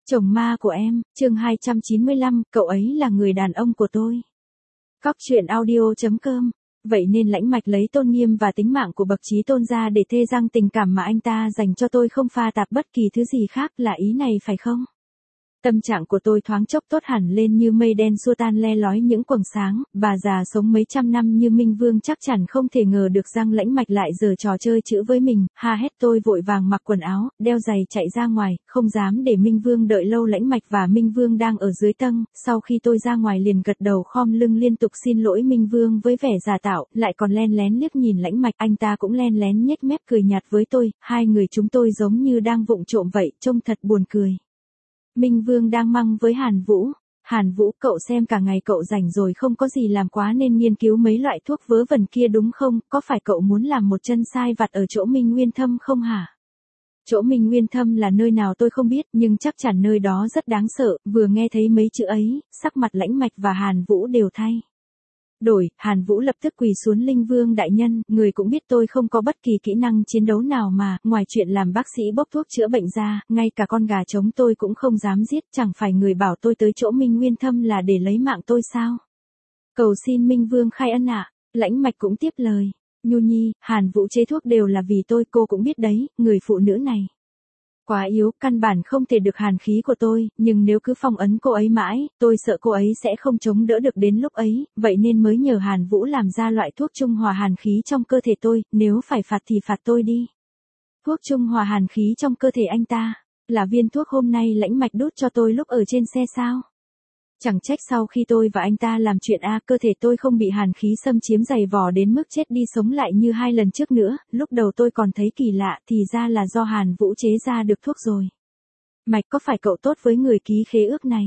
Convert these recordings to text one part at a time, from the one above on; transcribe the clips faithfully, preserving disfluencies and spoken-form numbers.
Chồng ma của em, chương hai trăm chín mươi lăm, cậu ấy là người đàn ông của tôi. Cóc truyện audio chấm com. Vậy nên Lãnh Mạch lấy tôn nghiêm và tính mạng của bậc chí tôn ra để thê răng tình cảm mà anh ta dành cho tôi không pha tạp bất kỳ thứ gì khác, là ý này phải không? Tâm trạng của tôi thoáng chốc tốt hẳn lên như mây đen xua tan le lói những quầng sáng. Bà già sống mấy trăm năm như Minh Vương chắc chắn không thể ngờ được rằng Lãnh Mạch lại giở trò chơi chữ với mình. Ha hét, tôi vội vàng mặc quần áo, đeo giày chạy ra ngoài, không dám để Minh Vương đợi lâu. Lãnh Mạch và Minh Vương đang ở dưới tầng. Sau khi tôi ra ngoài liền gật đầu khom lưng liên tục xin lỗi Minh Vương với vẻ giả tạo, lại còn len lén liếc nhìn Lãnh Mạch. Anh ta cũng len lén nhếch mép cười nhạt với tôi. Hai người chúng tôi giống như đang vụng trộm vậy, trông thật buồn cười. Minh Vương đang măng với Hàn Vũ. Hàn Vũ, cậu xem cả ngày cậu rảnh rồi không có gì làm quá nên nghiên cứu mấy loại thuốc vớ vẩn kia đúng không? Có phải cậu muốn làm một chân sai vặt ở chỗ Minh Nguyên Thâm không hả? Chỗ Minh Nguyên Thâm là nơi nào tôi không biết, nhưng chắc chắn nơi đó rất đáng sợ. Vừa nghe thấy mấy chữ ấy, sắc mặt Lãnh Mạch và Hàn Vũ đều thay đổi. Hàn Vũ lập tức quỳ xuống: Linh Vương đại nhân, người cũng biết tôi không có bất kỳ kỹ năng chiến đấu nào mà, ngoài chuyện làm bác sĩ bốc thuốc chữa bệnh ra, ngay cả con gà trống tôi cũng không dám giết, chẳng phải người bảo tôi tới chỗ Minh Nguyên Thâm là để lấy mạng tôi sao? Cầu xin Minh Vương khai ân ạ. Lãnh Mạch cũng tiếp lời: Nhu Nhi, Hàn Vũ chế thuốc đều là vì tôi, cô cũng biết đấy, người phụ nữ này quá yếu, căn bản không thể được hàn khí của tôi, nhưng nếu cứ phong ấn cô ấy mãi, tôi sợ cô ấy sẽ không chống đỡ được đến lúc ấy, vậy nên mới nhờ Hàn Vũ làm ra loại thuốc trung hòa hàn khí trong cơ thể tôi, nếu phải phạt thì phạt tôi đi. Thuốc trung hòa hàn khí trong cơ thể anh ta, là viên thuốc hôm nay Lãnh Mạch đút cho tôi lúc ở trên xe sao? Chẳng trách sau khi tôi và anh ta làm chuyện A, cơ thể tôi không bị hàn khí xâm chiếm dày vò đến mức chết đi sống lại như hai lần trước nữa. Lúc đầu tôi còn thấy kỳ lạ, thì ra là do Hàn Vũ chế ra được thuốc rồi. Mạch, có phải cậu tốt với người ký khế ước này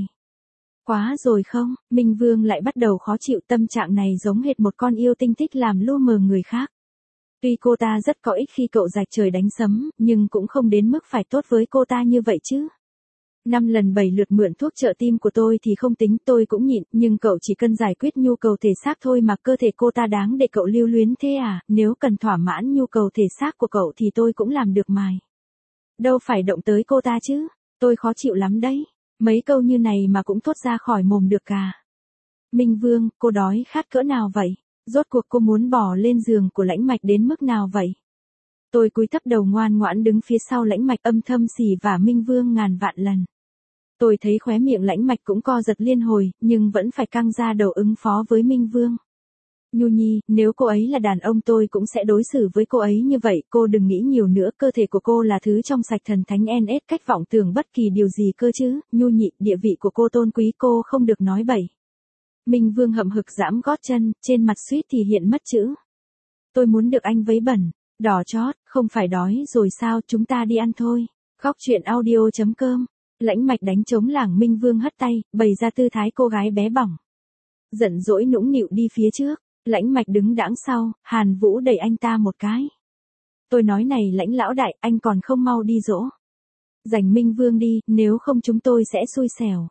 quá rồi không? Minh Vương lại bắt đầu khó chịu, tâm trạng này giống hệt một con yêu tinh thích làm lu mờ người khác. Tuy cô ta rất có ích khi cậu rạch trời đánh sấm, nhưng cũng không đến mức phải tốt với cô ta như vậy chứ. Năm lần bảy lượt mượn thuốc trợ tim của tôi thì không tính, tôi cũng nhịn, nhưng cậu chỉ cần giải quyết nhu cầu thể xác thôi mà, cơ thể cô ta đáng để cậu lưu luyến thế à? Nếu cần thỏa mãn nhu cầu thể xác của cậu thì tôi cũng làm được mà. Đâu phải động tới cô ta chứ, tôi khó chịu lắm đấy. Mấy câu như này mà cũng thốt ra khỏi mồm được cả. Minh Vương, cô đói khát cỡ nào vậy? Rốt cuộc cô muốn bỏ lên giường của Lãnh Mạch đến mức nào vậy? Tôi cúi thấp đầu ngoan ngoãn đứng phía sau Lãnh Mạch, âm thầm xỉ vả Minh Vương ngàn vạn lần. Tôi thấy khóe miệng Lãnh Mạch cũng co giật liên hồi, nhưng vẫn phải căng ra đầu ứng phó với Minh Vương. Nhu Nhi, nếu cô ấy là đàn ông tôi cũng sẽ đối xử với cô ấy như vậy, cô đừng nghĩ nhiều nữa, cơ thể của cô là thứ trong sạch thần thánh, en ét cách vọng tưởng bất kỳ điều gì cơ chứ. Nhu Nhị, địa vị của cô tôn quý, cô không được nói bậy. Minh Vương hậm hực giãm gót chân, trên mặt suýt thì hiện mất chữ. Tôi muốn được anh vấy bẩn, đỏ chót, không phải đói rồi sao, chúng ta đi ăn thôi. Cóc truyện audio chấm com. Lãnh Mạch đánh trống lảng, Minh Vương hất tay, bày ra tư thái cô gái bé bỏng. Giận dỗi nũng nịu đi phía trước, Lãnh Mạch đứng đãng sau, Hàn Vũ đẩy anh ta một cái. Tôi nói này Lãnh lão đại, anh còn không mau đi dỗ dành Minh Vương đi, nếu không chúng tôi sẽ xui xẻo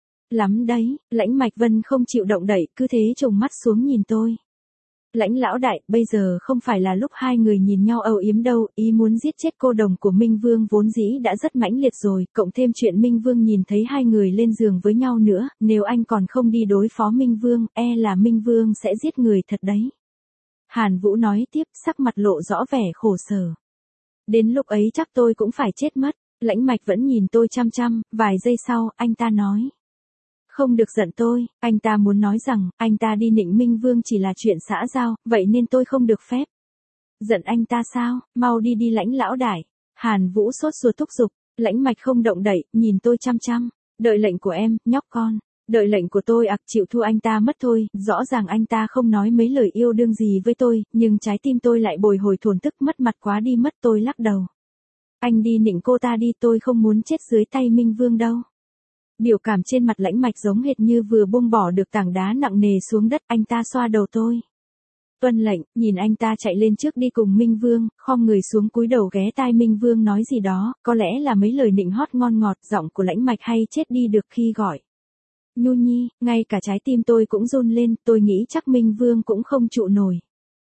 lắm đấy. Lãnh Mạch Vân không chịu động đậy, cứ thế trùng mắt xuống nhìn tôi. Lãnh lão đại, bây giờ không phải là lúc hai người nhìn nhau âu yếm đâu, ý muốn giết chết cô đồng của Minh Vương vốn dĩ đã rất mãnh liệt rồi, cộng thêm chuyện Minh Vương nhìn thấy hai người lên giường với nhau nữa, nếu anh còn không đi đối phó Minh Vương, e là Minh Vương sẽ giết người thật đấy. Hàn Vũ nói tiếp, sắc mặt lộ rõ vẻ khổ sở. Đến lúc ấy chắc tôi cũng phải chết mất. Lãnh Mạch vẫn nhìn tôi chăm chăm, vài giây sau, anh ta nói. Không được giận tôi, anh ta muốn nói rằng, anh ta đi nịnh Minh Vương chỉ là chuyện xã giao, vậy nên tôi không được phép giận anh ta sao? Mau đi đi Lãnh lão đại. Hàn Vũ sốt ruột thúc giục. Lãnh Mạch không động đậy, nhìn tôi chăm chăm. Đợi lệnh của em, nhóc con. Đợi lệnh của tôi ặc, chịu thua anh ta mất thôi. Rõ ràng anh ta không nói mấy lời yêu đương gì với tôi, nhưng trái tim tôi lại bồi hồi thổn thức, mất mặt quá đi mất. Tôi lắc đầu. Anh đi nịnh cô ta đi, tôi không muốn chết dưới tay Minh Vương đâu. Biểu cảm trên mặt Lãnh Mạch giống hệt như vừa buông bỏ được tảng đá nặng nề xuống đất, anh ta xoa đầu tôi. Tuân lệnh, nhìn anh ta chạy lên trước đi cùng Minh Vương, khom người xuống cúi đầu ghé tai Minh Vương nói gì đó, có lẽ là mấy lời nịnh hót ngon ngọt, giọng của Lãnh Mạch hay chết đi được khi gọi. Nhu Nhi, ngay cả trái tim tôi cũng run lên, tôi nghĩ chắc Minh Vương cũng không trụ nổi.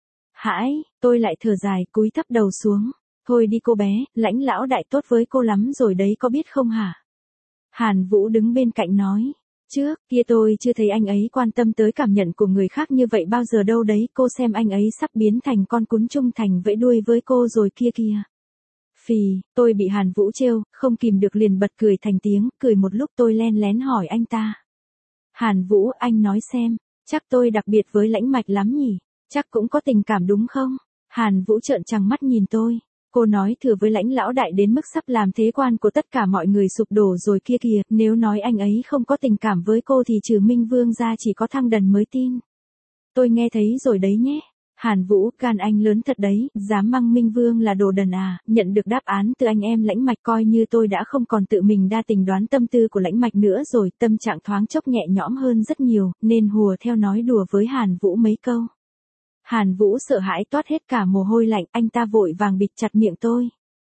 Hãi, tôi lại thở dài, cúi thấp đầu xuống. Thôi đi cô bé, Lãnh lão đại tốt với cô lắm rồi đấy có biết không hả? Hàn Vũ đứng bên cạnh nói. Trước kia tôi chưa thấy anh ấy quan tâm tới cảm nhận của người khác như vậy bao giờ đâu đấy, cô xem anh ấy sắp biến thành con cún trung thành vẫy đuôi với cô rồi kia kìa. Phì, tôi bị Hàn Vũ trêu, không kìm được liền bật cười thành tiếng, cười một lúc tôi len lén hỏi anh ta. Hàn Vũ, anh nói xem, chắc tôi đặc biệt với Lãnh Mạch lắm nhỉ, chắc cũng có tình cảm đúng không? Hàn Vũ trợn trắng mắt nhìn tôi. Cô nói thừa với Lãnh lão đại đến mức sắp làm thế quan của tất cả mọi người sụp đổ rồi kia kìa, nếu nói anh ấy không có tình cảm với cô thì trừ Minh Vương ra chỉ có thằng đần mới tin. Tôi nghe thấy rồi đấy nhé. Hàn Vũ, gan anh lớn thật đấy, dám măng Minh Vương là đồ đần à, nhận được đáp án từ anh em Lãnh Mạch coi như tôi đã không còn tự mình đa tình đoán tâm tư của Lãnh Mạch nữa rồi, tâm trạng thoáng chốc nhẹ nhõm hơn rất nhiều, nên hùa theo nói đùa với Hàn Vũ mấy câu. Hàn Vũ sợ hãi toát hết cả mồ hôi lạnh, anh ta vội vàng bịt chặt miệng tôi.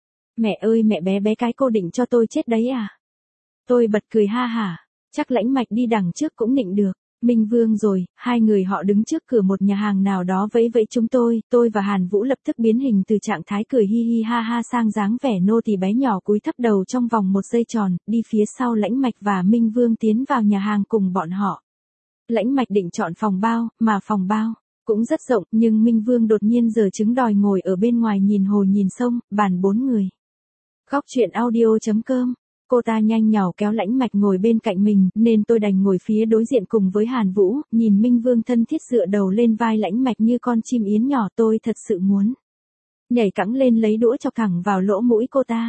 Mẹ ơi mẹ bé bé cái cô định cho tôi chết đấy à? Tôi bật cười ha hả, chắc Lãnh Mạch đi đằng trước cũng nịnh được. Minh Vương rồi, hai người họ đứng trước cửa một nhà hàng nào đó vẫy vẫy chúng tôi, tôi và Hàn Vũ lập tức biến hình từ trạng thái cười hi hi ha ha sang dáng vẻ nô tỳ bé nhỏ cúi thấp đầu trong vòng một giây tròn, đi phía sau Lãnh Mạch và Minh Vương tiến vào nhà hàng cùng bọn họ. Lãnh Mạch định chọn phòng bao, mà phòng bao cũng rất rộng, nhưng Minh Vương đột nhiên giở trứng đòi ngồi ở bên ngoài nhìn hồ nhìn sông, bàn bốn người. Góc truyện audio chấm com. Cô ta nhanh nhảu kéo Lãnh Mạch ngồi bên cạnh mình, nên tôi đành ngồi phía đối diện cùng với Hàn Vũ, nhìn Minh Vương thân thiết dựa đầu lên vai Lãnh Mạch như con chim yến nhỏ, tôi thật sự muốn nhảy cẫng lên lấy đũa chọc thẳng vào lỗ mũi cô ta.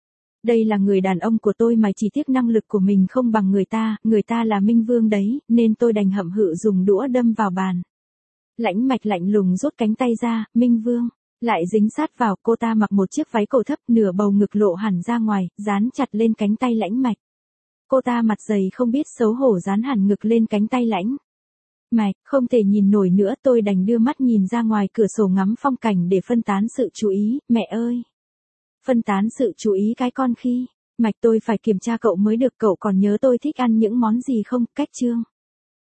Đây là người đàn ông của tôi mà chỉ tiếc năng lực của mình không bằng người ta, người ta là Minh Vương đấy, nên tôi đành hậm hự dùng đũa đâm vào bàn. Lãnh Mạch lạnh lùng rút cánh tay ra, Minh Vương lại dính sát vào, cô ta mặc một chiếc váy cổ thấp, nửa bầu ngực lộ hẳn ra ngoài, dán chặt lên cánh tay Lãnh Mạch. Cô ta mặt dày không biết xấu hổ dán hẳn ngực lên cánh tay Lãnh Mạch, không thể nhìn nổi nữa, tôi đành đưa mắt nhìn ra ngoài cửa sổ ngắm phong cảnh để phân tán sự chú ý, mẹ ơi. Phân tán sự chú ý cái con khi, Mạch tôi phải kiểm tra cậu mới được, cậu còn nhớ tôi thích ăn những món gì không, cách chương.